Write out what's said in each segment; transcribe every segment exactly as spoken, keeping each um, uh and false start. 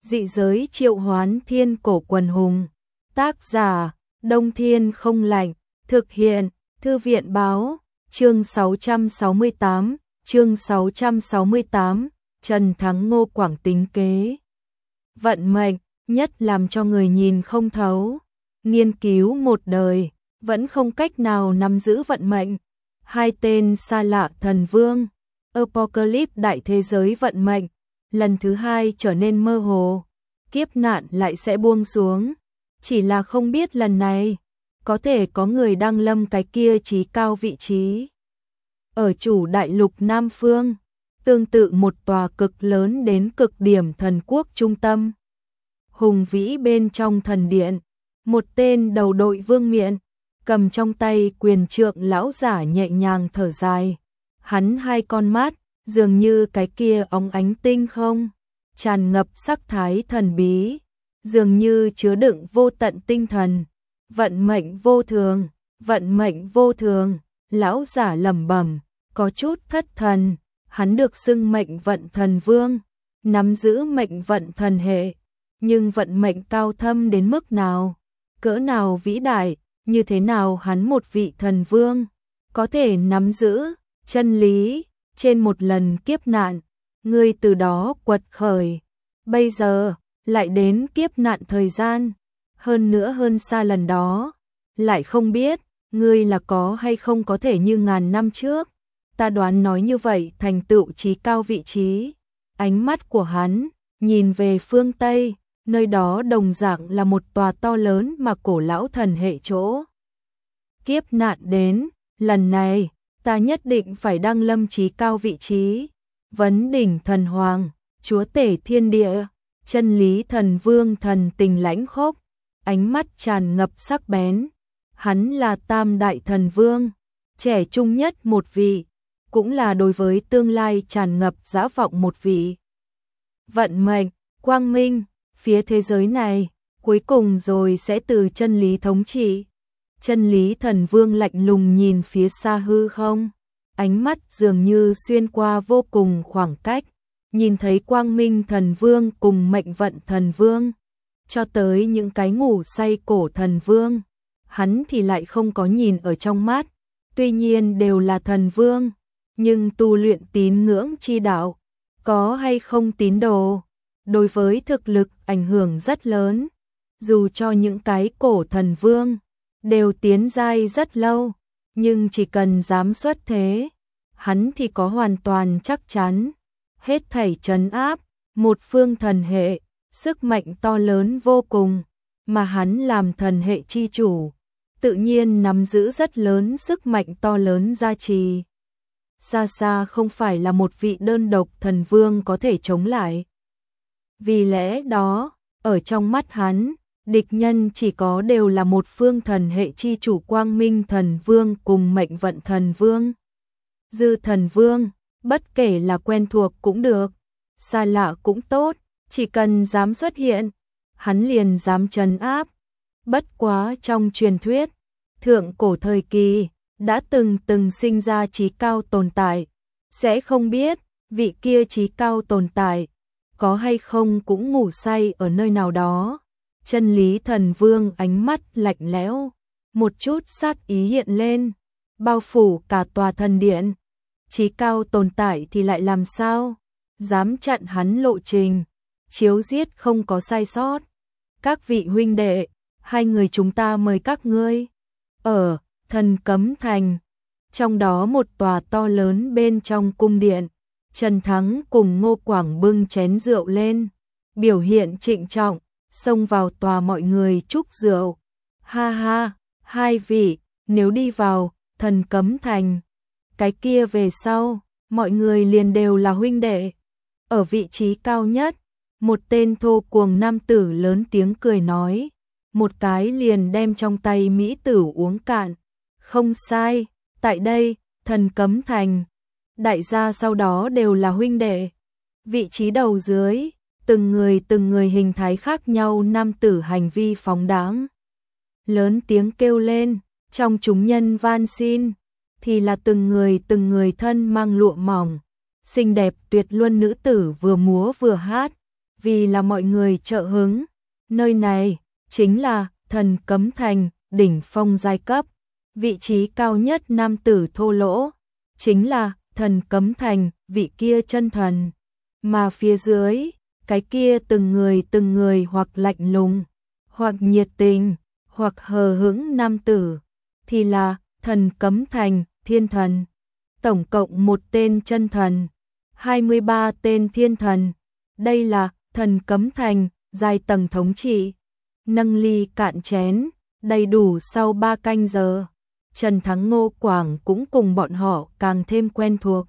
Dị giới triệu hoán thiên cổ quần hùng. Tác giả, Đông Thiên không lạnh. Thực hiện, Thư viện báo. Chương sáu trăm sáu mươi tám, chương sáu trăm sáu mươi tám, Trần Thắng Ngô Quảng tính kế. Vận mệnh, nhất làm cho người nhìn không thấu. Nghiên cứu một đời, vẫn không cách nào nắm giữ vận mệnh. Hai tên xa lạ thần vương, Apocalypse đại thế giới vận mệnh, lần thứ hai trở nên mơ hồ. Kiếp nạn lại sẽ buông xuống. Chỉ là không biết lần này, có thể có người đăng lâm cái kia chí cao vị trí. Ở chủ đại lục Nam Phương, tương tự một tòa cực lớn đến cực điểm thần quốc trung tâm. Hùng vĩ bên trong thần điện, một tên đầu đội vương miện, cầm trong tay quyền trượng lão giả nhẹ nhàng thở dài. Hắn hai con mắt, dường như cái kia óng ánh tinh không, tràn ngập sắc thái thần bí, dường như chứa đựng vô tận tinh thần. Vận mệnh vô thường, vận mệnh vô thường, lão giả lẩm bẩm, có chút thất thần. Hắn được xưng mệnh vận thần vương, nắm giữ mệnh vận thần hệ, nhưng vận mệnh cao thâm đến mức nào, cỡ nào vĩ đại, như thế nào hắn một vị thần vương có thể nắm giữ chân lý. Trên một lần kiếp nạn, ngươi từ đó quật khởi, bây giờ lại đến kiếp nạn thời gian, hơn nữa hơn xa lần đó, lại không biết ngươi là có hay không có thể như ngàn năm trước. Ta đoán nói như vậy thành tựu chí cao vị trí. Ánh mắt của hắn nhìn về phương Tây, nơi đó đồng dạng là một tòa to lớn mà cổ lão thần hệ chỗ. Kiếp nạn đến, lần này, ta nhất định phải đăng lâm chí cao vị trí. Vấn đỉnh thần hoàng, chúa tể thiên địa, chân lý thần vương thần tình lãnh khốc, ánh mắt tràn ngập sắc bén. Hắn là tam đại thần vương, trẻ trung nhất một vị, cũng là đối với tương lai tràn ngập dã vọng một vị. Vận mệnh, quang minh, phía thế giới này, cuối cùng rồi sẽ từ chân lý thống trị. Chân lý thần vương lạnh lùng nhìn phía xa hư không, ánh mắt dường như xuyên qua vô cùng khoảng cách, nhìn thấy quang minh thần vương cùng mệnh vận thần vương, cho tới những cái ngủ say cổ thần vương, hắn thì lại không có nhìn ở trong mắt. Tuy nhiên đều là thần vương, nhưng tu luyện tín ngưỡng chi đạo, có hay không tín đồ, đối với thực lực ảnh hưởng rất lớn. Dù cho những cái cổ thần vương đều tiến giai rất lâu, nhưng chỉ cần dám xuất thế, hắn thì có hoàn toàn chắc chắn hết thảy trấn áp một phương thần hệ, sức mạnh to lớn vô cùng, mà hắn làm thần hệ chi chủ, tự nhiên nắm giữ rất lớn sức mạnh to lớn gia trì. Xa xa không phải là một vị đơn độc thần vương có thể chống lại. Vì lẽ đó, ở trong mắt hắn, địch nhân chỉ có đều là một phương thần hệ chi chủ quang minh thần vương cùng mệnh vận thần vương. Dư thần vương, bất kể là quen thuộc cũng được, xa lạ cũng tốt, chỉ cần dám xuất hiện, hắn liền dám trấn áp. Bất quá trong truyền thuyết, thượng cổ thời kỳ, đã từng từng sinh ra chí cao tồn tại, sẽ không biết vị kia chí cao tồn tại có hay không cũng ngủ say ở nơi nào đó. Chân lý thần vương ánh mắt lạnh lẽo, một chút sát ý hiện lên, bao phủ cả tòa thần điện. Chí cao tồn tại thì lại làm sao dám chặn hắn lộ trình, chiếu giết không có sai sót. Các vị huynh đệ, hai người chúng ta mời các ngươi ở Thần Cấm Thành, trong đó một tòa to lớn bên trong cung điện. Trần Thắng cùng Ngô Quảng bưng chén rượu lên, biểu hiện trịnh trọng, xông vào tòa mọi người chúc rượu. Ha ha, hai vị, nếu đi vào Thần Cấm Thành, cái kia về sau, mọi người liền đều là huynh đệ. Ở vị trí cao nhất, một tên thô cuồng nam tử lớn tiếng cười nói, một cái liền đem trong tay mỹ tử uống cạn. Không sai, tại đây, Thần Cấm Thành, đại gia sau đó đều là huynh đệ. Vị trí đầu dưới, từng người từng người hình thái khác nhau nam tử hành vi phóng đãng, lớn tiếng kêu lên, trong chúng nhân van xin, thì là từng người từng người thân mang lụa mỏng, xinh đẹp tuyệt luân nữ tử vừa múa vừa hát, vì là mọi người trợ hứng. Nơi này chính là Thần Cấm Thành, đỉnh phong giai cấp, vị trí cao nhất nam tử thô lỗ, chính là Thần Cấm Thành, vị kia chân thần. Mà phía dưới, cái kia từng người từng người hoặc lạnh lùng, hoặc nhiệt tình, hoặc hờ hững nam tử, thì là Thần Cấm Thành, thiên thần. Tổng cộng một tên chân thần, hai mươi ba tên thiên thần. Đây là Thần Cấm Thành, giai tầng thống trị. Nâng ly cạn chén, đầy đủ sau ba canh giờ. Trần Thắng Ngô Quảng cũng cùng bọn họ càng thêm quen thuộc.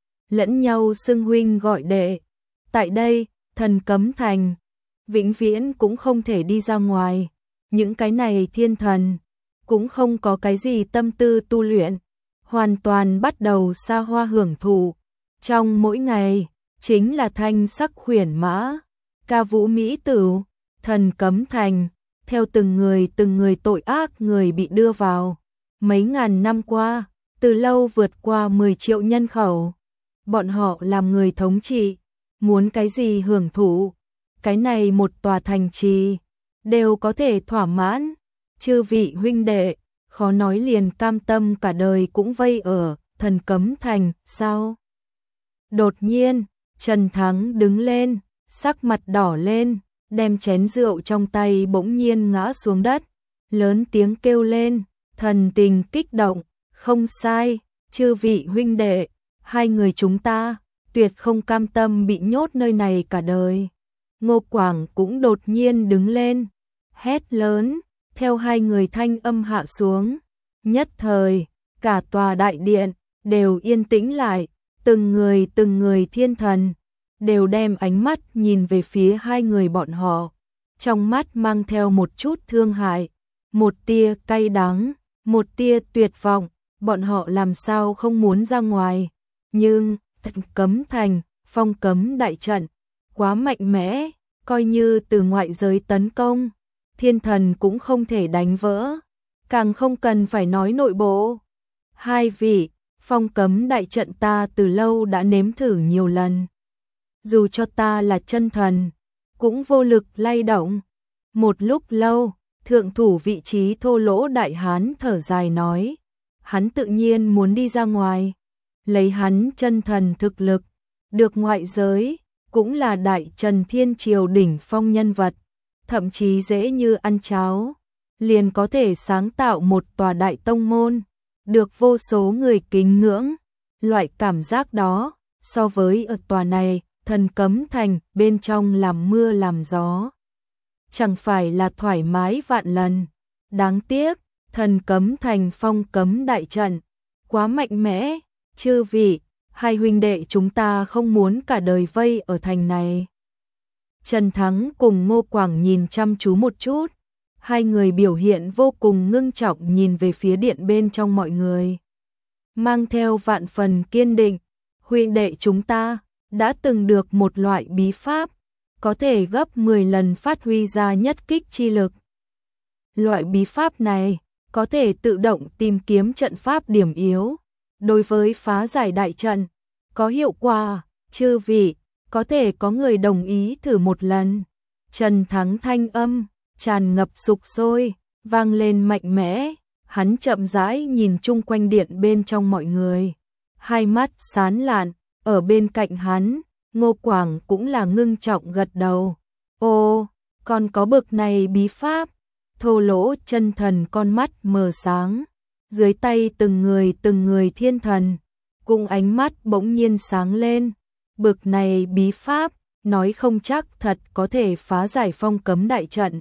Lẫn nhau xưng huynh gọi đệ. Tại đây, Thần Cấm Thành, vĩnh viễn cũng không thể đi ra ngoài. Những cái này thiên thần, cũng không có cái gì tâm tư tu luyện, hoàn toàn bắt đầu xa hoa hưởng thụ. Trong mỗi ngày, chính là thanh sắc khuyển mã, ca vũ mỹ tửu. Thần Cấm Thành, theo từng người từng người tội ác người bị đưa vào. Mấy ngàn năm qua, từ lâu vượt qua mười triệu nhân khẩu. Bọn họ làm người thống trị, muốn cái gì hưởng thụ, cái này một tòa thành trì, đều có thể thỏa mãn. Chư vị huynh đệ, khó nói liền cam tâm cả đời cũng vây ở Thần Cấm Thành, sao? Đột nhiên, Trần Thắng đứng lên, sắc mặt đỏ lên, đem chén rượu trong tay bỗng nhiên ngã xuống đất, lớn tiếng kêu lên, thần tình kích động, không sai, chư vị huynh đệ, hai người chúng ta, tuyệt không cam tâm bị nhốt nơi này cả đời. Ngô Quảng cũng đột nhiên đứng lên, hét lớn, theo hai người thanh âm hạ xuống, nhất thời, cả tòa đại điện, đều yên tĩnh lại, từng người từng người thiên thần, đều đem ánh mắt nhìn về phía hai người bọn họ, trong mắt mang theo một chút thương hại, một tia cay đắng, một tia tuyệt vọng, bọn họ làm sao không muốn ra ngoài, nhưng Thần Cấm Thành, phong cấm đại trận, quá mạnh mẽ, coi như từ ngoại giới tấn công, thiên thần cũng không thể đánh vỡ, càng không cần phải nói nội bộ. Hai vị, phong cấm đại trận ta từ lâu đã nếm thử nhiều lần. Dù cho ta là chân thần, cũng vô lực lay động. Một lúc lâu, thượng thủ vị trí thô lỗ đại hán thở dài nói, hắn tự nhiên muốn đi ra ngoài, lấy hắn chân thần thực lực, được ngoại giới, cũng là đại Trần Thiên Triều đỉnh phong nhân vật, thậm chí dễ như ăn cháo, liền có thể sáng tạo một tòa đại tông môn, được vô số người kính ngưỡng. Loại cảm giác đó, so với ở tòa này, Thần Cấm Thành, bên trong làm mưa làm gió, chẳng phải là thoải mái vạn lần. Đáng tiếc, Thần Cấm Thành phong cấm đại trận, quá mạnh mẽ, chư vị, hai huynh đệ chúng ta không muốn cả đời vây ở thành này. Trần Thắng cùng Ngô Quảng nhìn chăm chú một chút, hai người biểu hiện vô cùng ngưng trọng nhìn về phía điện bên trong mọi người. Mang theo vạn phần kiên định, huynh đệ chúng ta đã từng được một loại bí pháp, có thể gấp mười lần phát huy ra nhất kích chi lực. Loại bí pháp này có thể tự động tìm kiếm trận pháp điểm yếu, đối với phá giải đại trận có hiệu quả, chư vị, có thể có người đồng ý thử một lần. Trần Thắng thanh âm tràn ngập sục sôi, vang lên mạnh mẽ, hắn chậm rãi nhìn chung quanh điện bên trong mọi người, hai mắt sáng lạn, ở bên cạnh hắn, Ngô Quảng cũng là ngưng trọng gật đầu. Ô, còn có bực này bí pháp, thô lỗ chân thần con mắt mờ sáng, dưới tay từng người từng người thiên thần, cùng ánh mắt bỗng nhiên sáng lên, bực này bí pháp, nói không chắc thật có thể phá giải phong cấm đại trận.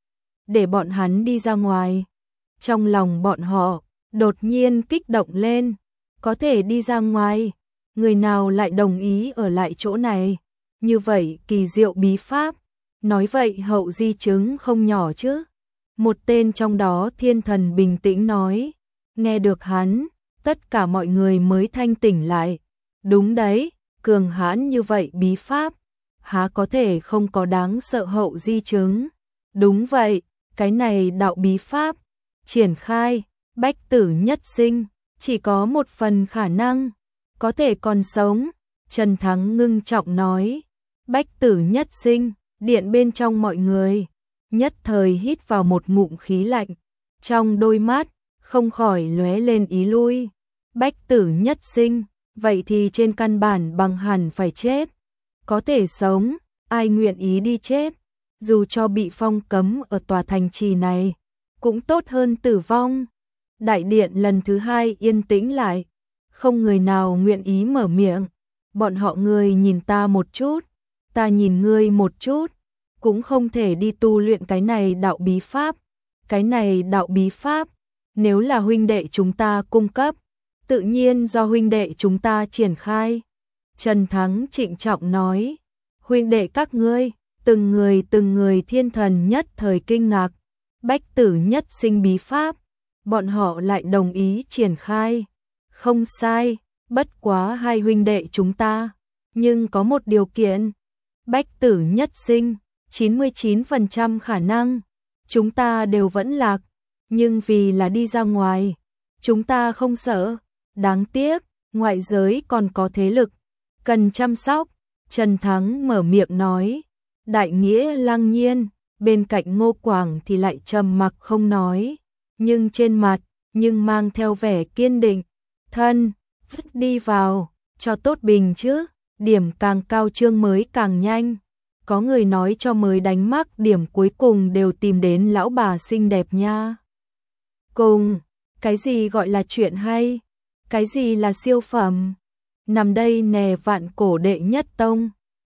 Để bọn hắn đi ra ngoài, trong lòng bọn họ, đột nhiên kích động lên, có thể đi ra ngoài, người nào lại đồng ý ở lại chỗ này, như vậy kỳ diệu bí pháp, nói vậy hậu di chứng không nhỏ chứ. Một tên trong đó thiên thần bình tĩnh nói, nghe được hắn, tất cả mọi người mới thanh tỉnh lại, đúng đấy, cường hãn như vậy bí pháp, há có thể không có đáng sợ hậu di chứng, đúng vậy, cái này đạo bí pháp, triển khai, bách tử nhất sinh, chỉ có một phần khả năng, có thể còn sống, Trần Thắng ngưng trọng nói, Bách Tử Nhất Sinh, điện bên trong mọi người nhất thời hít vào một ngụm khí lạnh, trong đôi mắt không khỏi lóe lên ý lui. Bách Tử Nhất Sinh, vậy thì trên căn bản bằng hẳn phải chết. Có thể sống, ai nguyện ý đi chết, dù cho bị phong cấm ở tòa thành trì này, cũng tốt hơn tử vong. Đại điện lần thứ hai yên tĩnh lại, không người nào nguyện ý mở miệng. Bọn họ ngươi nhìn ta một chút, ta nhìn ngươi một chút, cũng không thể đi tu luyện cái này đạo bí pháp. Cái này đạo bí pháp, nếu là huynh đệ chúng ta cung cấp, tự nhiên do huynh đệ chúng ta triển khai. Trần Thắng trịnh trọng nói, huynh đệ các ngươi, từng người từng người thiên thần nhất thời kinh ngạc. Bách Tử Nhất Sinh bí pháp, bọn họ lại đồng ý triển khai. Không sai, bất quá hai huynh đệ chúng ta, nhưng có một điều kiện. Bách Tử Nhất Sinh, chín mươi chín phần trăm khả năng, chúng ta đều vẫn lạc, nhưng vì là đi ra ngoài, chúng ta không sợ. Đáng tiếc, ngoại giới còn có thế lực cần chăm sóc. Trần Thắng mở miệng nói. Đại nghĩa lăng nhiên, bên cạnh Ngô Quảng thì lại trầm mặc không nói, nhưng trên mặt nhưng mang theo vẻ kiên định. Thân, đi vào, cho tốt bình chứ, điểm càng cao chương mới càng nhanh. Có người nói cho mới đánh mắc điểm cuối cùng đều tìm đến lão bà xinh đẹp nha. Cùng, cái gì gọi là chuyện hay? Cái gì là siêu phẩm? Nằm đây nè vạn cổ đệ nhất tông.